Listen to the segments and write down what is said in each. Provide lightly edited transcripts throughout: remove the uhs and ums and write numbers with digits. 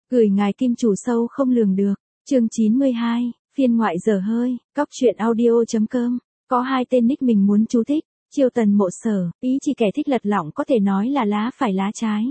Gửi ngài kim chủ sâu không lường được. Chương 92, phiên ngoại dở hơi, cóc truyện audio.com. Có hai tên nick mình muốn chú thích. Chiêu Tần Mộ Sở, ý chỉ kẻ thích lật lọng có thể nói là lá phải lá trái.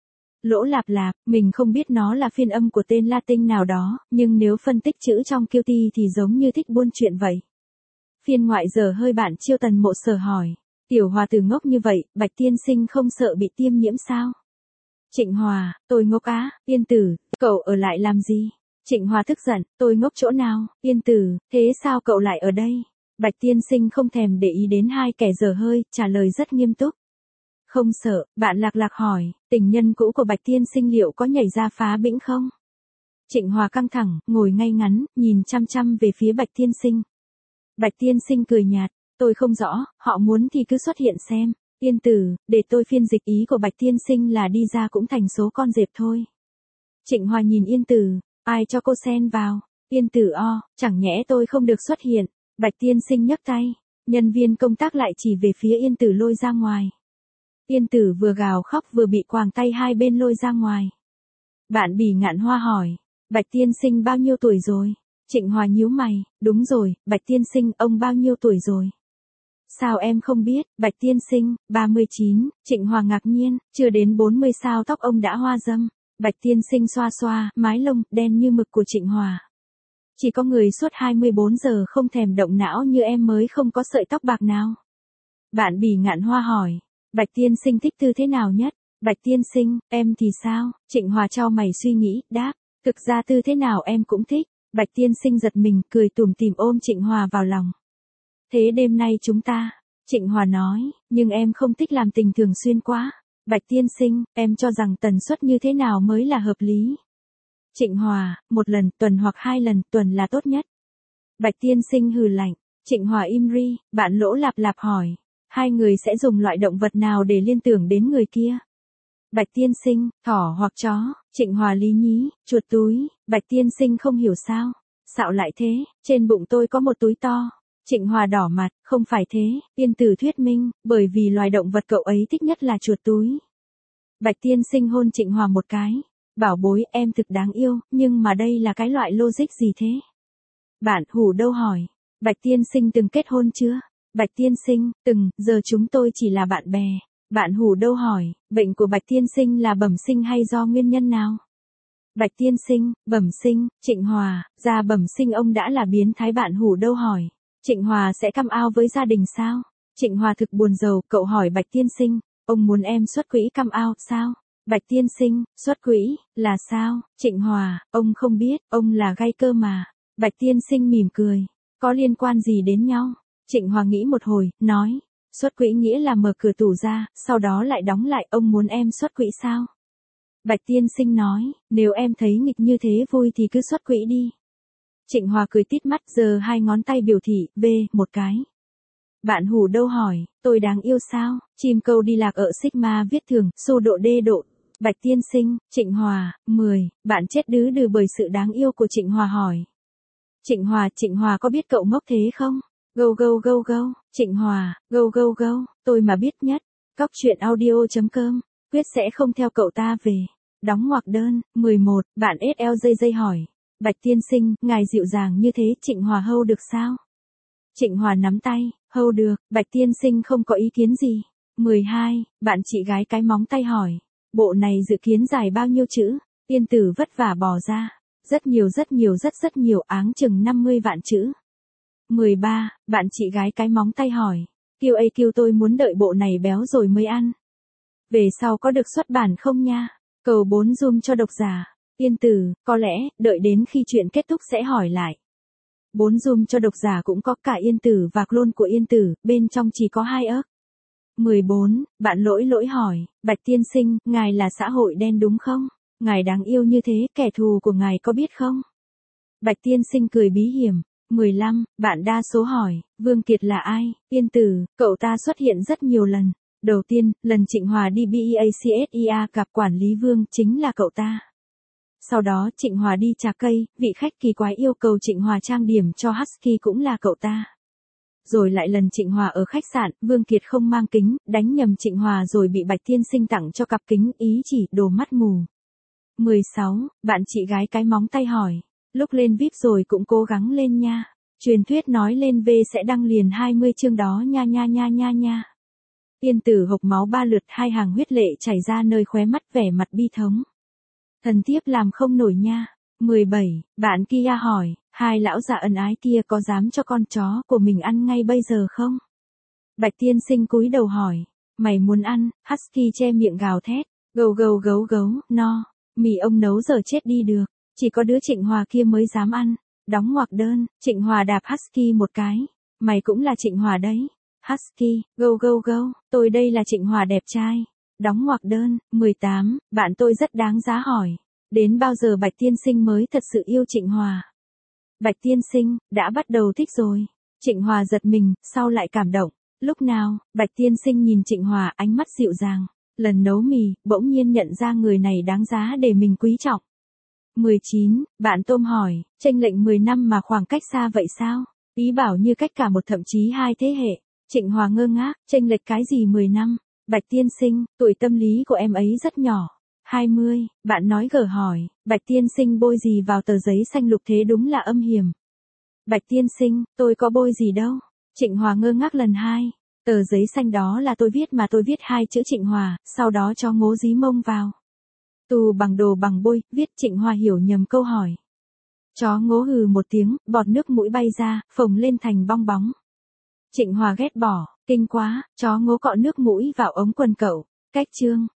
Lỗ lạp lạp, mình không biết nó là phiên âm của tên Latin nào đó, nhưng nếu phân tích chữ trong QT thì giống như thích buôn chuyện vậy. Phiên ngoại dở hơi bạn Chiêu Tần Mộ Sở hỏi. Tiểu Hòa Tử ngốc như vậy, Bạch Tiên Sinh không sợ bị tiêm nhiễm sao? Trịnh Hòa, tôi ngốc á, Yên Tử, cậu ở lại làm gì? Trịnh Hòa tức giận, tôi ngốc chỗ nào? Yên Tử, thế sao cậu lại ở đây? Bạch Tiên Sinh không thèm để ý đến hai kẻ dở hơi, trả lời rất nghiêm túc. Không sợ, bạn Lạc Lạc hỏi, tình nhân cũ của Bạch Tiên Sinh liệu có nhảy ra phá bĩnh không? Trịnh Hòa căng thẳng, ngồi ngay ngắn, nhìn chăm chăm về phía Bạch Tiên Sinh. Bạch Tiên Sinh cười nhạt, tôi không rõ, họ muốn thì cứ xuất hiện xem. Yên Tử, để tôi phiên dịch ý của Bạch Tiên Sinh là đi ra cũng thành số con dẹp thôi. Trịnh Hòa nhìn Yên Tử, ai cho cô xen vào? Yên Tử chẳng nhẽ tôi không được xuất hiện. Bạch Tiên Sinh nhấc tay, nhân viên công tác lại chỉ về phía Yên Tử lôi ra ngoài. Yên Tử vừa gào khóc vừa bị quàng tay hai bên lôi ra ngoài. Bạn Bỉ Ngạn Hoa hỏi, Bạch Tiên Sinh bao nhiêu tuổi rồi? Trịnh Hòa nhíu mày, đúng rồi, Bạch Tiên Sinh ông bao nhiêu tuổi rồi? Sao em không biết, Bạch Tiên Sinh, 39, Trịnh Hòa ngạc nhiên, chưa đến 40 sao tóc ông đã hoa râm. Bạch Tiên Sinh xoa xoa, mái lông, đen như mực của Trịnh Hòa. Chỉ có người suốt 24 giờ không thèm động não như em mới không có sợi tóc bạc nào. Bạn Bỉ Ngạn Hoa hỏi, Bạch Tiên Sinh thích tư thế nào nhất? Bạch Tiên Sinh, em thì sao? Trịnh Hòa chau mày suy nghĩ, đáp, thực ra tư thế nào em cũng thích. Bạch Tiên Sinh giật mình, cười tủm tỉm ôm Trịnh Hòa vào lòng. Thế đêm nay chúng ta, Trịnh Hòa nói, nhưng em không thích làm tình thường xuyên quá. Bạch Tiên Sinh, em cho rằng tần suất như thế nào mới là hợp lý? Trịnh Hòa, một lần, tuần hoặc 2 lần, tuần là tốt nhất. Bạch Tiên Sinh hừ lạnh. Trịnh Hòa im ri, bạn Lỗ Lạp Lạp hỏi, hai người sẽ dùng loại động vật nào để liên tưởng đến người kia? Bạch Tiên Sinh, thỏ hoặc chó. Trịnh Hòa lý nhí, chuột túi. Bạch Tiên Sinh không hiểu sao. Xạo lại thế, trên bụng tôi có một túi to. Trịnh Hòa đỏ mặt, không phải thế, Yên Tử thuyết minh, bởi vì loài động vật cậu ấy thích nhất là chuột túi. Bạch Tiên Sinh hôn Trịnh Hòa một cái. Bảo bối, em thực đáng yêu, nhưng mà đây là cái loại logic gì thế? Bạn Hủ Đâu hỏi, Bạch Tiên Sinh từng kết hôn chưa? Bạch Tiên Sinh, từng, giờ chúng tôi chỉ là bạn bè. Bạn Hủ Đâu hỏi, bệnh của Bạch Tiên Sinh là bẩm sinh hay do nguyên nhân nào? Bạch Tiên Sinh, bẩm sinh. Trịnh Hòa, da bẩm sinh ông đã là biến thái. Bạn Hủ Đâu hỏi, Trịnh Hòa sẽ come out với gia đình sao? Trịnh Hòa thực buồn rầu, cậu hỏi Bạch Tiên Sinh, ông muốn em xuất quỹ come out sao? Bạch Tiên Sinh, xuất quỹ, là sao? Trịnh Hòa, ông không biết, ông là gay cơ mà. Bạch Tiên Sinh mỉm cười, có liên quan gì đến nhau? Trịnh Hòa nghĩ một hồi, nói, xuất quỹ nghĩa là mở cửa tủ ra, sau đó lại đóng lại, ông muốn em xuất quỹ sao? Bạch Tiên Sinh nói, nếu em thấy nghịch như thế vui thì cứ xuất quỹ đi. Trịnh Hòa cười tít mắt, giơ hai ngón tay biểu thị, một cái. Bạn Hủ Đâu hỏi, tôi đáng yêu sao? Chim câu đi lạc ở Sigma viết thường, số độ D độ. Bạch Tiên Sinh, Trịnh Hòa, 10, bạn chết đứ đừ bởi sự đáng yêu của Trịnh Hòa hỏi. Trịnh Hòa có biết cậu ngốc thế không? Gâu gâu gâu gâu, Trịnh Hòa, gâu gâu gâu, tôi mà biết nhất. Cóc truyện audio.com, quyết sẽ không theo cậu ta về. Đóng ngoặc đơn, 11, bạn SLJJ hỏi. Bạch Tiên Sinh, ngài dịu dàng như thế, Trịnh Hòa hold được sao? Trịnh Hòa nắm tay, hold được. Bạch Tiên Sinh không có ý kiến gì. 12, bạn chị gái cái móng tay hỏi. Bộ này dự kiến dài bao nhiêu chữ? Yên Tử vất vả bò ra. Rất nhiều, áng chừng 50 vạn chữ. 13, bạn chị gái cái móng tay hỏi. QAQ tôi muốn đợi bộ này béo rồi mới ăn. Về sau có được xuất bản không nha? Cầu 4 zoom cho độc giả. Yên Tử, có lẽ, đợi đến khi chuyện kết thúc sẽ hỏi lại. 4 zoom cho độc giả cũng có cả Yên Tử và clone của Yên Tử, bên trong chỉ có 2 ức. 14, bạn Lỗi hỏi, Bạch Tiên Sinh, ngài là xã hội đen đúng không? Ngài đáng yêu như thế, kẻ thù của ngài có biết không? Bạch Tiên Sinh cười bí hiểm. 15, bạn đa số hỏi, Vương Kiệt là ai? Yên Tử, cậu ta xuất hiện rất nhiều lần. Đầu tiên, lần Trịnh Hòa đi BEACSEA gặp quản lý Vương chính là cậu ta. Sau đó Trịnh Hòa đi Trà Cây, vị khách kỳ quái yêu cầu Trịnh Hòa trang điểm cho Husky cũng là cậu ta. Rồi lại lần Trịnh Hòa ở khách sạn, Vương Kiệt không mang kính, đánh nhầm Trịnh Hòa rồi bị Bạch Tiên Sinh tặng cho cặp kính, ý chỉ đồ mắt mù. 16, bạn chị gái cái móng tay hỏi. Lúc lên VIP rồi cũng cố gắng lên nha. Truyền thuyết nói lên V sẽ đăng liền 20 chương đó nha nha nha nha nha. Tiên tử hộc máu 3 lượt, 2 hàng huyết lệ chảy ra nơi khóe mắt, vẻ mặt bi thống. Thần thiếp làm không nổi nha. 17, bạn kia hỏi, hai lão già ân ái kia có dám cho con chó của mình ăn ngay bây giờ không? Bạch tiên sinh cúi đầu hỏi, mày muốn ăn? Husky che miệng gào thét, gâu gâu gấu gấu, no, mì ông nấu giờ chết đi được, chỉ có đứa Trịnh Hòa kia mới dám ăn. Đóng ngoặc đơn, Trịnh Hòa đạp Husky một cái, mày cũng là Trịnh Hòa đấy. Husky, gâu gâu gâu, tôi đây là Trịnh Hòa đẹp trai. Đóng ngoặc đơn. 18, bạn tôi rất đáng giá hỏi. Đến bao giờ Bạch tiên sinh mới thật sự yêu Trịnh Hòa? Bạch tiên sinh, đã bắt đầu thích rồi. Trịnh Hòa giật mình, sau lại cảm động. Lúc nào? Bạch tiên sinh nhìn Trịnh Hòa, ánh mắt dịu dàng. Lần nấu mì, bỗng nhiên nhận ra người này đáng giá để mình quý trọng. 19, bạn Tôm hỏi, chênh lệch 10 năm mà khoảng cách xa vậy sao? Ý bảo như cách cả một thậm chí 2 thế hệ. Trịnh Hòa ngơ ngác, chênh lệch cái gì 10 năm? Bạch tiên sinh, tuổi tâm lý của em ấy rất nhỏ. 20, bạn nói gở hỏi, Bạch tiên sinh bôi gì vào tờ giấy xanh lục thế, đúng là âm hiểm. Bạch tiên sinh, tôi có bôi gì đâu. Trịnh Hòa ngơ ngác lần 2, tờ giấy xanh đó là tôi viết mà, tôi viết 2 chữ Trịnh Hòa, sau đó cho Ngố dí mông vào. Tù bằng đồ bằng bôi, viết. Trịnh Hòa hiểu nhầm câu hỏi. Chó Ngố hừ một tiếng, bọt nước mũi bay ra, phồng lên thành bong bóng. Trịnh Hòa ghét bỏ, kinh quá, chó Ngố cọ nước mũi vào ống quần cậu. Cách chương.